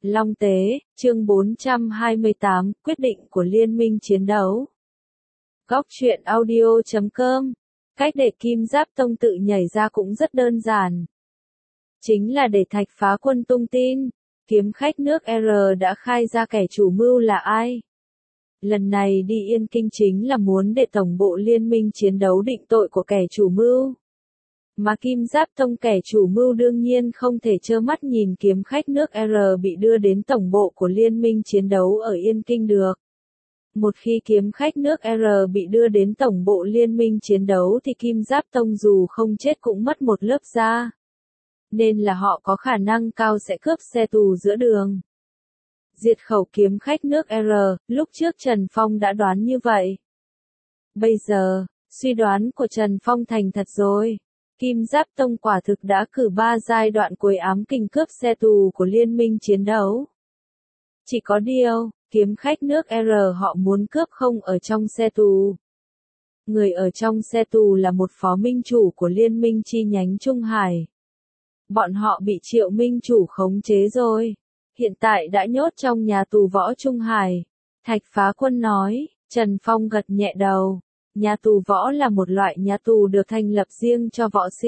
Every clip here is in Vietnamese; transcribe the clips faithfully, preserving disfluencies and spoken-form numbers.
Long Tế, chương bốn trăm hai mươi tám, quyết định của Liên minh chiến đấu. Góc truyện audio chấm com. Cách để Kim Giáp Tông tự nhảy ra cũng rất đơn giản. Chính là để Thạch Phá Quân tung tin, kiếm khách nước R đã khai ra kẻ chủ mưu là ai. Lần này đi Yên Kinh chính là muốn để tổng bộ liên minh chiến đấu định tội của kẻ chủ mưu. Mà Kim Giáp Tông kẻ chủ mưu đương nhiên không thể trơ mắt nhìn kiếm khách nước R bị đưa đến tổng bộ của liên minh chiến đấu ở Yên Kinh được. Một khi kiếm khách nước R bị đưa đến tổng bộ liên minh chiến đấu thì Kim Giáp Tông dù không chết cũng mất một lớp da. Nên là họ có khả năng cao sẽ cướp xe tù giữa đường. Diệt khẩu kiếm khách nước R, lúc trước Trần Phong đã đoán như vậy. Bây giờ, suy đoán của Trần Phong thành thật rồi. Kim Giáp Tông quả thực đã cử ba giai đoạn cuối ám kình cướp xe tù của liên minh chiến đấu. Chỉ có điều, kiếm khách nước R họ muốn cướp không ở trong xe tù. Người ở trong xe tù là một phó minh chủ của liên minh chi nhánh Trung Hải. Bọn họ bị Triệu minh chủ khống chế rồi. Hiện tại đã nhốt trong nhà tù võ Trung Hải. Thạch Phá Quân nói, Trần Phong gật nhẹ đầu. Nhà tù võ là một loại nhà tù được thành lập riêng cho võ sĩ.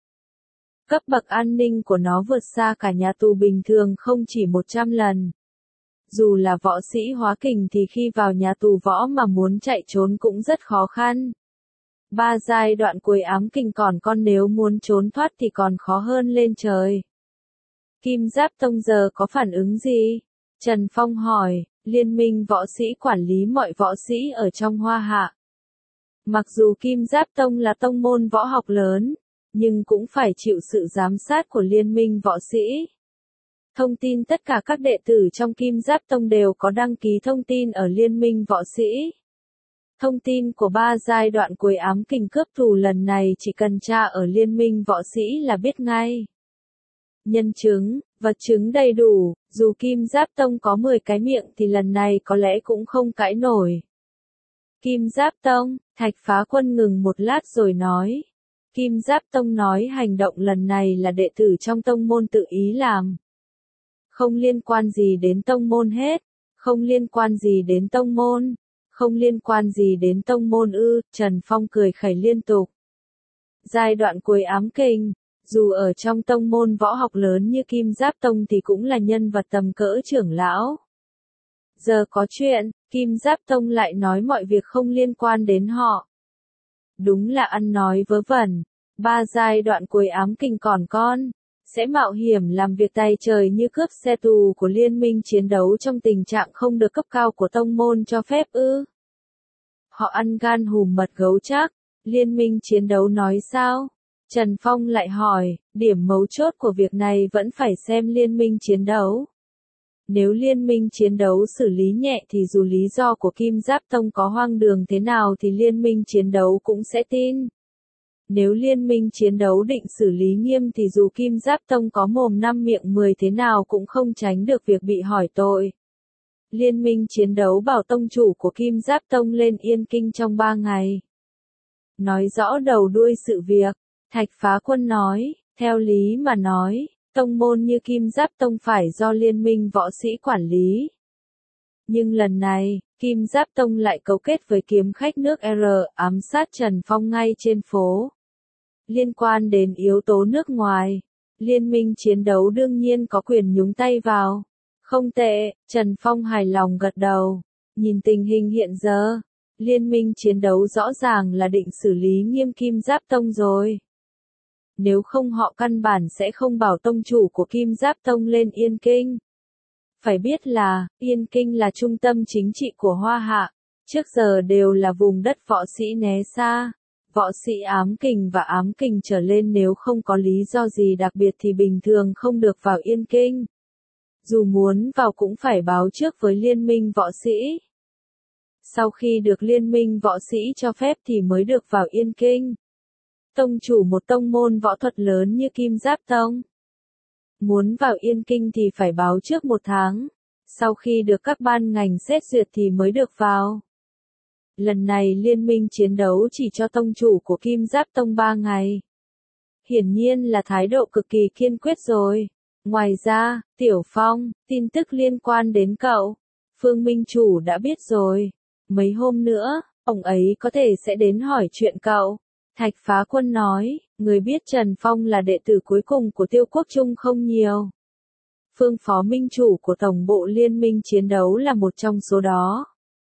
Cấp bậc an ninh của nó vượt xa cả nhà tù bình thường không chỉ một trăm lần. Dù là võ sĩ hóa kình thì khi vào nhà tù võ mà muốn chạy trốn cũng rất khó khăn. Ba giai đoạn cuối ám kình còn con nếu muốn trốn thoát thì còn khó hơn lên trời. Kim Giáp Tông giờ có phản ứng gì? Trần Phong hỏi, liên minh võ sĩ quản lý mọi võ sĩ ở trong Hoa Hạ. Mặc dù Kim Giáp Tông là tông môn võ học lớn, nhưng cũng phải chịu sự giám sát của liên minh võ sĩ. Thông tin tất cả các đệ tử trong Kim Giáp Tông đều có đăng ký thông tin ở liên minh võ sĩ. Thông tin của ba giai đoạn cuối ám kình cướp thù lần này chỉ cần tra ở liên minh võ sĩ là biết ngay. Nhân chứng, vật chứng đầy đủ, dù Kim Giáp Tông có mười cái miệng thì lần này có lẽ cũng không cãi nổi. Kim Giáp Tông, Thạch Phá Quân ngừng một lát rồi nói. Kim Giáp Tông nói hành động lần này là đệ tử trong tông môn tự ý làm. Không liên quan gì đến tông môn hết, không liên quan gì đến tông môn, không liên quan gì đến tông môn ư, Trần Phong cười khẩy liên tục. Giai đoạn cuối ám kình, dù ở trong tông môn võ học lớn như Kim Giáp Tông thì cũng là nhân vật tầm cỡ trưởng lão. Giờ có chuyện, Kim Giáp Tông lại nói mọi việc không liên quan đến họ. Đúng là ăn nói vớ vẩn, ba giai đoạn cuối ám kình còn con, sẽ mạo hiểm làm việc tay trời như cướp xe tù của liên minh chiến đấu trong tình trạng không được cấp cao của tông môn cho phép ư. Họ ăn gan hùm mật gấu chắc, liên minh chiến đấu nói sao? Trần Phong lại hỏi, điểm mấu chốt của việc này vẫn phải xem liên minh chiến đấu. Nếu liên minh chiến đấu xử lý nhẹ thì dù lý do của Kim Giáp Tông có hoang đường thế nào thì liên minh chiến đấu cũng sẽ tin. Nếu liên minh chiến đấu định xử lý nghiêm thì dù Kim Giáp Tông có mồm năm miệng mười thế nào cũng không tránh được việc bị hỏi tội. Liên minh chiến đấu bảo tông chủ của Kim Giáp Tông lên Yên Kinh trong ba ngày. Nói rõ đầu đuôi sự việc, Thạch Phá Quân nói, theo lý mà nói, tông môn như Kim Giáp Tông phải do liên minh võ sĩ quản lý. Nhưng lần này, Kim Giáp Tông lại cấu kết với kiếm khách nước R ám sát Trần Phong ngay trên phố. Liên quan đến yếu tố nước ngoài, liên minh chiến đấu đương nhiên có quyền nhúng tay vào. Không tệ, Trần Phong hài lòng gật đầu. Nhìn tình hình hiện giờ, liên minh chiến đấu rõ ràng là định xử lý nghiêm Kim Giáp Tông rồi. Nếu không họ căn bản sẽ không bảo tông chủ của Kim Giáp Tông lên Yên Kinh. Phải biết là, Yên Kinh là trung tâm chính trị của Hoa Hạ, trước giờ đều là vùng đất võ sĩ né xa. Võ sĩ ám kình và ám kình trở lên nếu không có lý do gì đặc biệt thì bình thường không được vào Yên Kinh. Dù muốn vào cũng phải báo trước với liên minh võ sĩ. Sau khi được liên minh võ sĩ cho phép thì mới được vào Yên Kinh. Tông chủ một tông môn võ thuật lớn như Kim Giáp Tông. Muốn vào Yên Kinh thì phải báo trước một tháng. Sau khi được các ban ngành xét duyệt thì mới được vào. Lần này liên minh chiến đấu chỉ cho tông chủ của Kim Giáp Tông ba ngày. Hiển nhiên là thái độ cực kỳ kiên quyết rồi. Ngoài ra, Tiểu Phong, tin tức liên quan đến cậu, Phương Minh Chủ đã biết rồi. Mấy hôm nữa, ông ấy có thể sẽ đến hỏi chuyện cậu. Thạch Phá Quân nói, người biết Trần Phong là đệ tử cuối cùng của Tiêu Quốc Trung không nhiều. Phương Phó Minh Chủ của Tổng bộ Liên minh chiến đấu là một trong số đó.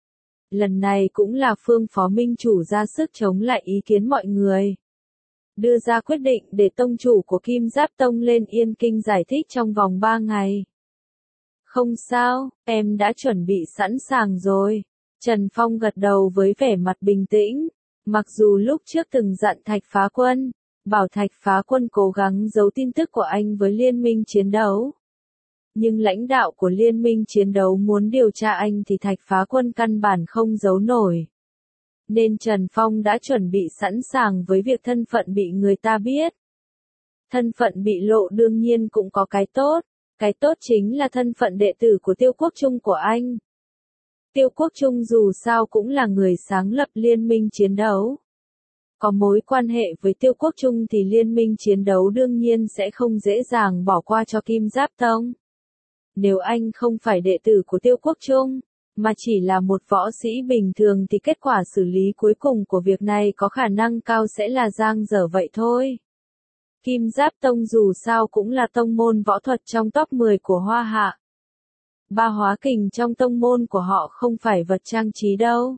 Lần này cũng là Phương Phó Minh Chủ ra sức chống lại ý kiến mọi người. Đưa ra quyết định để tông chủ của Kim Giáp Tông lên Yên Kinh giải thích trong vòng ba ngày. Không sao, em đã chuẩn bị sẵn sàng rồi. Trần Phong gật đầu với vẻ mặt bình tĩnh. Mặc dù lúc trước từng dặn Thạch Phá Quân, bảo Thạch Phá Quân cố gắng giấu tin tức của anh với liên minh chiến đấu. Nhưng lãnh đạo của liên minh chiến đấu muốn điều tra anh thì Thạch Phá Quân căn bản không giấu nổi. Nên Trần Phong đã chuẩn bị sẵn sàng với việc thân phận bị người ta biết. Thân phận bị lộ đương nhiên cũng có cái tốt, cái tốt chính là thân phận đệ tử của Tiêu Quốc Trung của anh. Tiêu Quốc Trung dù sao cũng là người sáng lập liên minh chiến đấu. Có mối quan hệ với Tiêu Quốc Trung thì liên minh chiến đấu đương nhiên sẽ không dễ dàng bỏ qua cho Kim Giáp Tông. Nếu anh không phải đệ tử của Tiêu Quốc Trung, mà chỉ là một võ sĩ bình thường thì kết quả xử lý cuối cùng của việc này có khả năng cao sẽ là giang dở vậy thôi. Kim Giáp Tông dù sao cũng là tông môn võ thuật trong top mười của Hoa Hạ. Ba hóa kình trong tông môn của họ không phải vật trang trí đâu.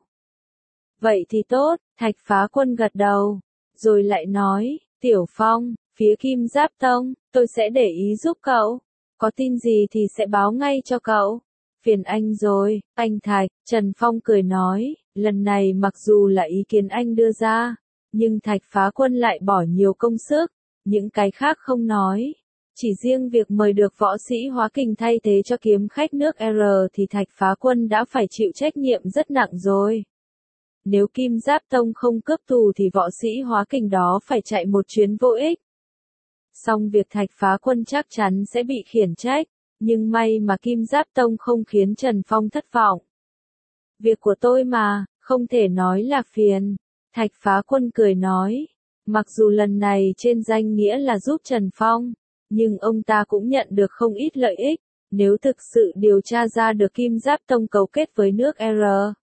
Vậy thì tốt, Thạch Phá Quân gật đầu, rồi lại nói, Tiểu Phong, phía Kim Giáp Tông, tôi sẽ để ý giúp cậu, có tin gì thì sẽ báo ngay cho cậu. Phiền anh rồi, anh Thạch, Trần Phong cười nói, lần này mặc dù là ý kiến anh đưa ra, nhưng Thạch Phá Quân lại bỏ nhiều công sức, những cái khác không nói. Chỉ riêng việc mời được võ sĩ hóa kình thay thế cho kiếm khách nước R thì Thạch Phá Quân đã phải chịu trách nhiệm rất nặng rồi. Nếu Kim Giáp Tông không cướp tù thì võ sĩ hóa kình đó phải chạy một chuyến vô ích. Song việc Thạch Phá Quân chắc chắn sẽ bị khiển trách, nhưng may mà Kim Giáp Tông không khiến Trần Phong thất vọng. Việc của tôi mà, không thể nói là phiền. Thạch Phá Quân cười nói, mặc dù lần này trên danh nghĩa là giúp Trần Phong, nhưng ông ta cũng nhận được không ít lợi ích, nếu thực sự điều tra ra được Kim Giáp Tông cấu kết với nước R.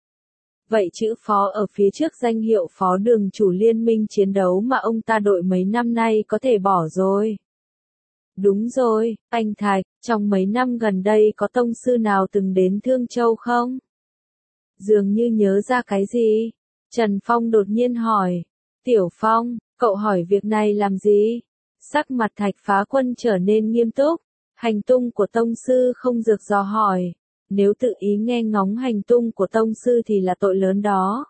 Vậy chữ phó ở phía trước danh hiệu phó đường chủ liên minh chiến đấu mà ông ta đội mấy năm nay có thể bỏ rồi. Đúng rồi, anh Thạch, trong mấy năm gần đây có tông sư nào từng đến Thương Châu không? Dường như nhớ ra cái gì? Trần Phong đột nhiên hỏi. Tiểu Phong, cậu hỏi việc này làm gì? Sắc mặt Thạch Phá Quân trở nên nghiêm túc. Hành tung của tông sư không rực rò hỏi. Nếu tự ý nghe ngóng hành tung của tông sư thì là tội lớn đó.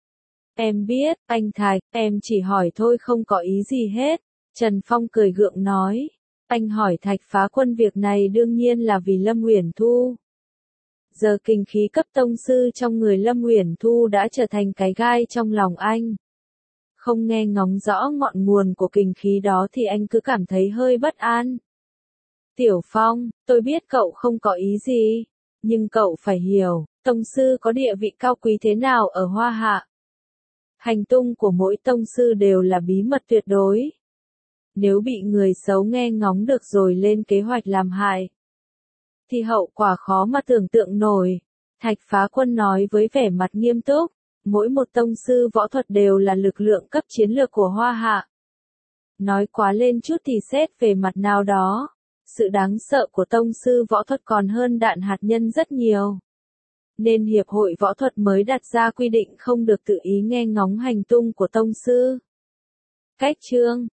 Em biết, anh Thạch, em chỉ hỏi thôi không có ý gì hết. Trần Phong cười gượng nói. Anh hỏi Thạch Phá Quân việc này đương nhiên là vì Lâm Uyển Thu. Giờ kinh khí cấp tông sư trong người Lâm Uyển Thu đã trở thành cái gai trong lòng anh. Không nghe ngóng rõ ngọn nguồn của kinh khí đó thì anh cứ cảm thấy hơi bất an. Tiểu Phong, tôi biết cậu không có ý gì, nhưng cậu phải hiểu, tông sư có địa vị cao quý thế nào ở Hoa Hạ. Hành tung của mỗi tông sư đều là bí mật tuyệt đối. Nếu bị người xấu nghe ngóng được rồi lên kế hoạch làm hại, thì hậu quả khó mà tưởng tượng nổi. Thạch Phá Quân nói với vẻ mặt nghiêm túc, mỗi một tông sư võ thuật đều là lực lượng cấp chiến lược của Hoa Hạ. Nói quá lên chút thì xét về mặt nào đó, sự đáng sợ của tông sư võ thuật còn hơn đạn hạt nhân rất nhiều. Nên Hiệp hội Võ thuật mới đặt ra quy định không được tự ý nghe ngóng hành tung của tông sư. Cách chương